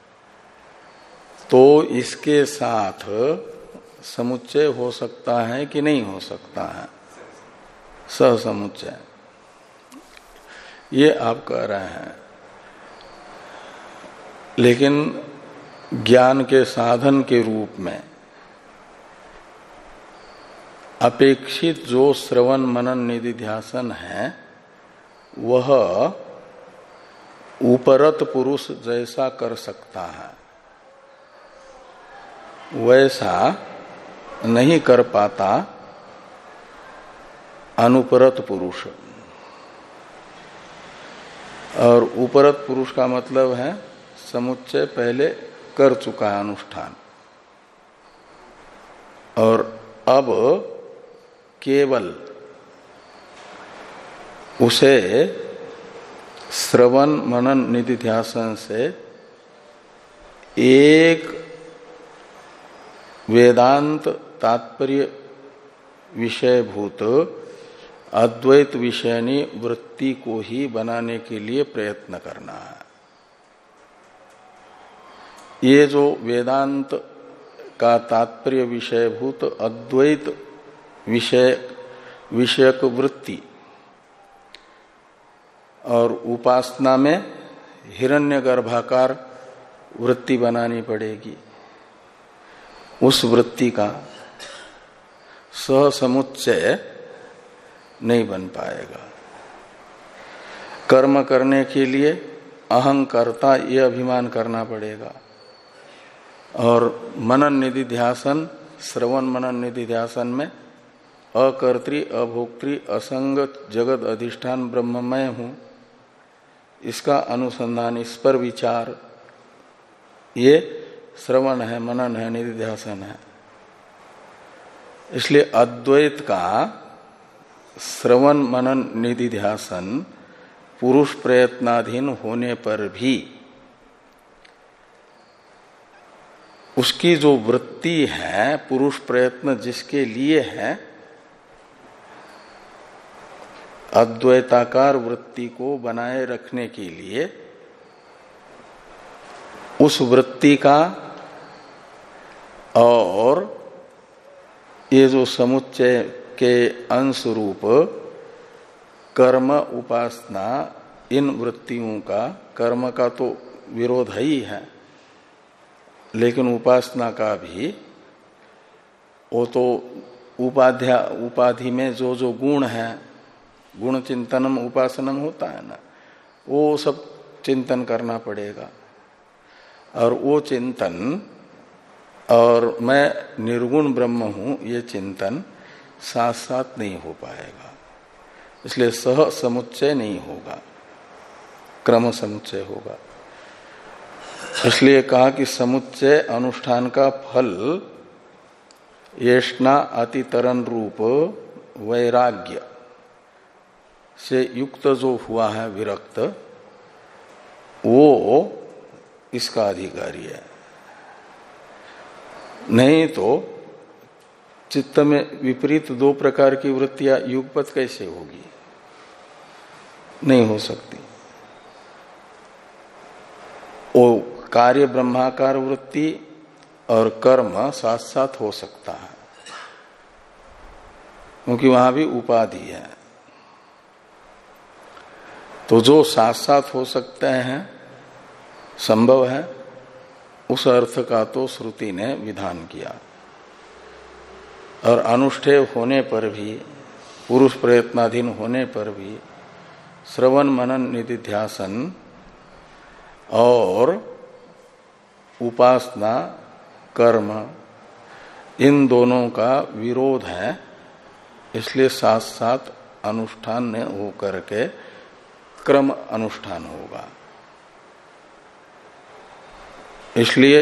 तो इसके साथ समुच्चय हो सकता है कि नहीं हो सकता है? सह समुच्चय, ये आप कह रहे हैं। लेकिन ज्ञान के साधन के रूप में अपेक्षित जो श्रवण मनन निधिध्यासन है वह उपरत पुरुष जैसा कर सकता है, वैसा नहीं कर पाता अनुपरत पुरुष। और उपरत पुरुष का मतलब है समुच्चय पहले कर चुका है अनुष्ठान, और अब केवल उसे श्रवण मनन निधिध्यासन से एक वेदांत तात्पर्य विषयभूत अद्वैत विषयनी वृत्ति को ही बनाने के लिए प्रयत्न करना है। ये जो वेदांत का तात्पर्य विषयभूत अद्वैत विषय विषयक वृत्ति और उपासना में हिरण्यगर्भाकार वृत्ति बनानी पड़ेगी। उस वृत्ति का सह समुच्चय नहीं बन पाएगा। कर्म करने के लिए अहंकर्ता ये अभिमान करना पड़ेगा, और मनन निधिध्यासन श्रवण मनन निधिध्यासन में अकर्त्री अभोक्त्री असंग जगत अधिष्ठान ब्रह्ममय हूं, इसका अनुसंधान, इस पर विचार, ये श्रवण है, मनन है, निधिध्यासन है। इसलिए अद्वैत का श्रवण मनन निधिध्यासन पुरुष प्रयत्नाधीन होने पर भी उसकी जो वृत्ति है, पुरुष प्रयत्न जिसके लिए है, अद्वैताकार वृत्ति को बनाए रखने के लिए, उस वृत्ति का और ये जो समुच्चय के अंश रूप कर्म उपासना, इन वृत्तियों का, कर्म का तो विरोध ही है, लेकिन उपासना का भी वो तो उपाध्या उपाधि में जो जो गुण है, गुण चिंतनम उपासनम होता है ना, वो सब चिंतन करना पड़ेगा। और वो चिंतन और मैं निर्गुण ब्रह्म हूं ये चिंतन साथ साथ नहीं हो पाएगा, इसलिए सह समुच्चय नहीं होगा, क्रम समुच्चय होगा। इसलिए कहा कि समुच्चय अनुष्ठान का फल येष्णा अतितरण रूप वैराग्य से युक्त जो हुआ है विरक्त, वो इसका अधिकारी है। नहीं तो चित्त में विपरीत दो प्रकार की वृत्तियां युगपत कैसे होगी? नहीं हो सकती। वो कार्य ब्रह्माकार वृत्ति और कर्म साथ साथ हो सकता है, क्योंकि वहां भी उपाधि है। तो जो साथ साथ हो सकते हैं, संभव है, उस अर्थ का तो श्रुति ने विधान किया। और अनुष्ठेय होने पर भी, पुरुष प्रयत्नाधीन होने पर भी श्रवण मनन निधिध्यासन और उपासना कर्म इन दोनों का विरोध है, इसलिए साथ साथ अनुष्ठान ने हो करके क्रम अनुष्ठान होगा। इसलिए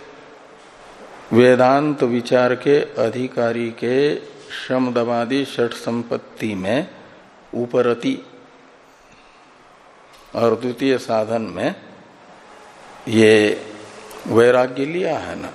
वेदांत विचार के अधिकारी के शमदमादि षट संपत्ति में उपरति और द्वितीय साधन में ये वैराग्य लिया है ना,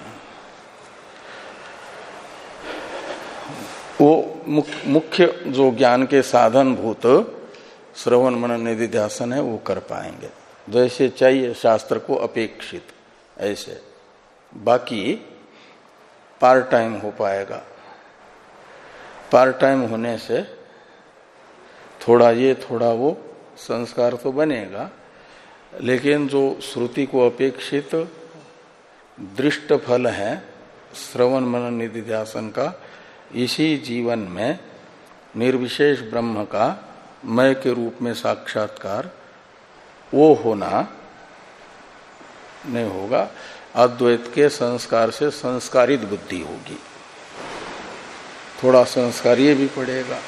वो मुख्य जो ज्ञान के साधन भूत श्रवण मनन निधिध्यासन है वो कर पाएंगे, जैसे चाहिए शास्त्र को अपेक्षित ऐसे। बाकी पार्ट टाइम हो पाएगा। पार्ट टाइम होने से थोड़ा ये थोड़ा वो संस्कार तो बनेगा, लेकिन जो श्रुति को अपेक्षित दृष्ट फल है श्रवण मनन निधिध्यासन का, इसी जीवन में निर्विशेष ब्रह्म का मय के रूप में साक्षात्कार, वो होना नहीं होगा। अद्वैत के संस्कार से संस्कारित बुद्धि होगी, थोड़ा संस्कार ये भी पड़ेगा,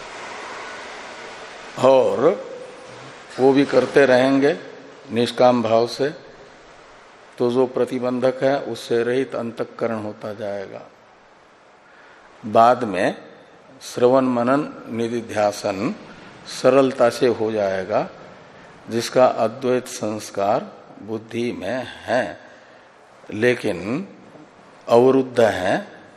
और वो भी करते रहेंगे निष्काम भाव से, तो जो प्रतिबंधक है उससे रहित अंतःकरण होता जाएगा। बाद में श्रवण मनन निधिध्यासन सरलता से हो जाएगा, जिसका अद्वैत संस्कार बुद्धि में है लेकिन अवरुद्ध है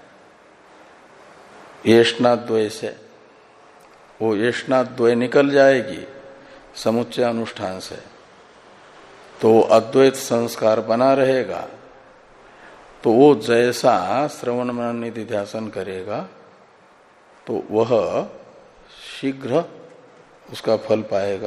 येष्णाद्वय से। वो येष्णाद्वय निकल जाएगी समुच्चय अनुष्ठान से, तो अद्वैत संस्कार बना रहेगा। तो वो जैसा श्रवण मनन निधिध्यासन करेगा तो वह शीघ्र उसका फल पाएगा।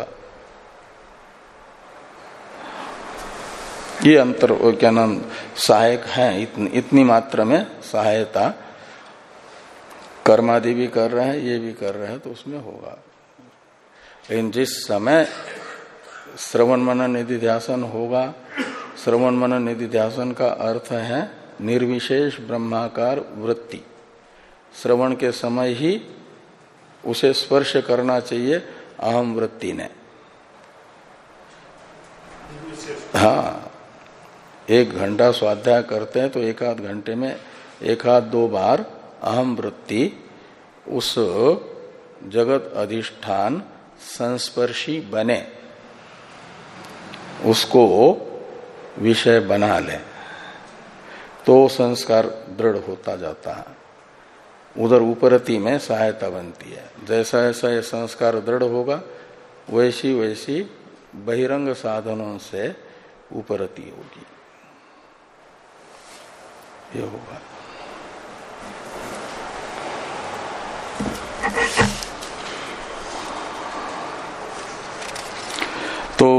ये अंतर क्या नाम सहायक है, इतनी, इतनी मात्रा में सहायता कर्मादि भी कर रहे हैं, ये भी कर रहे हैं, तो उसमें होगा। लेकिन जिस समय श्रवण मनन निधिध्यासन होगा, श्रवण मनन निधिध्यासन का अर्थ है निर्विशेष ब्रह्माकार वृत्ति। श्रवण के समय ही उसे स्पर्श करना चाहिए अहम वृत्ति ने। हाँ, एक घंटा स्वाध्याय करते हैं तो एक आध घंटे में एक आध दो बार अहम वृत्ति उस जगत अधिष्ठान संस्पर्शी बने, उसको विषय बना ले, तो संस्कार दृढ़ होता जाता है। उधर उपरति में सहायता बनती है। जैसा जैसा ये संस्कार दृढ़ होगा वैसी वैसी बहिरंग साधनों से उपरति होगी, ये होगा। तो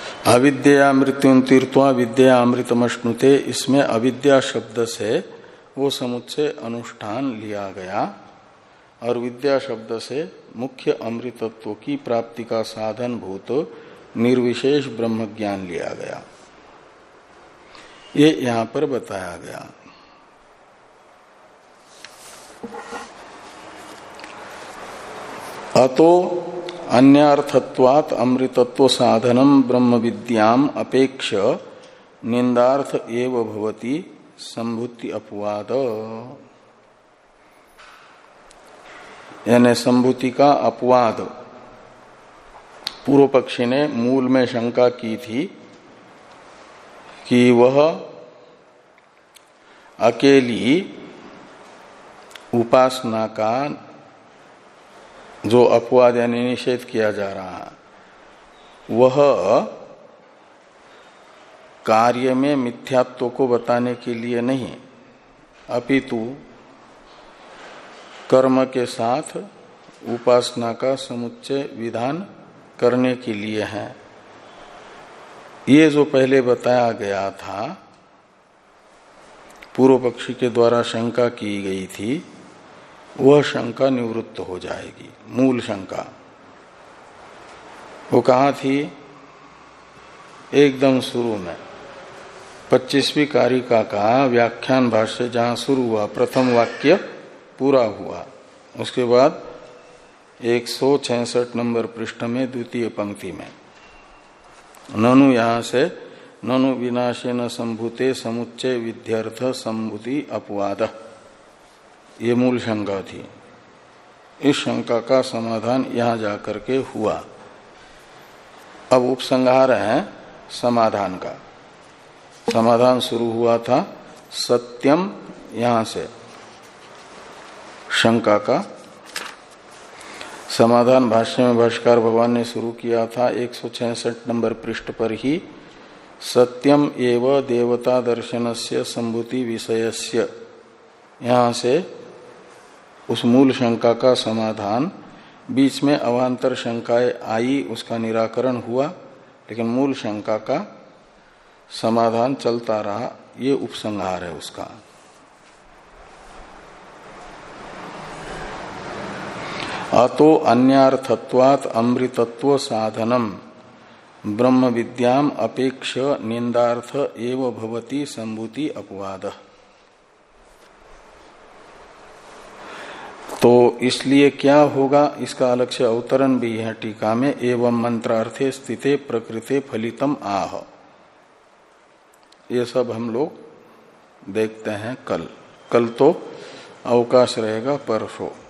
अविद्या मृत्यु तीर्थवा विद्या अमृतमश्नुते, इसमें अविद्या शब्द से वो समुच्चय अनुष्ठान लिया गया और विद्या शब्द से मुख्य अमृतत्व की प्राप्ति का साधन भूत निर्विशेष ब्रह्म ज्ञान लिया गया। ये यहां पर बताया गया। अतो अन्यार्थत्वात् अमृतत्व साधनम ब्रह्म विद्याम अपेक्ष निंदार्थ एव भवति संभूति अपवाद। यानी संभूति का अपवाद पूर्व पक्षी ने मूल में शंका की थी कि वह अकेली उपासना का जो अपवाद यानी निषेध किया जा रहा है वह कार्य में मिथ्यात्व को बताने के लिए नहीं, अपितु कर्म के साथ उपासना का समुच्चय विधान करने के लिए है। ये जो पहले बताया गया था, पूर्व पक्षी के द्वारा शंका की गई थी, वह शंका निवृत्त हो जाएगी। मूल शंका वो कहाँ थी? एकदम शुरू में पच्चीसवीं कारिका का व्याख्यान भाष्य जहां शुरू हुआ, प्रथम वाक्य पूरा हुआ, उसके बाद एक सौ छियासठ नंबर पृष्ठ में द्वितीय पंक्ति में ननु यहां से ननु विनाशेन संभूते समुच्चय विध्यर्थ संभूति अपवाद, ये मूल शंका थी। इस शंका का समाधान यहां जाकर के हुआ। अब उपसंहार है समाधान का। समाधान शुरू हुआ था सत्यम, यहां से शंका का समाधान भाष्य में भाष्यकार भगवान ने शुरू किया था एक सौ छियासठ नंबर पृष्ठ पर ही। सत्यम एव देवता दर्शनस्य संभूति विषयस्य, यहां से उस मूल शंका का समाधान, बीच में अवान्तर शंकाएं आई, उसका निराकरण हुआ, लेकिन मूल शंका का समाधान चलता रहा। ये उपसंहार है उसका। अतो अन्यार्थत्वात् अमृतत्व साधनम ब्रह्म विद्याम अपेक्ष निंदार्थ एव भवति संभूति अपवाद। तो इसलिए क्या होगा, इसका अलग से अवतरण भी है टीका में। एवं मंत्रार्थे स्थिते प्रकृते फलितम आह, ये सब हम लोग देखते हैं कल। कल तो अवकाश रहेगा, परसों।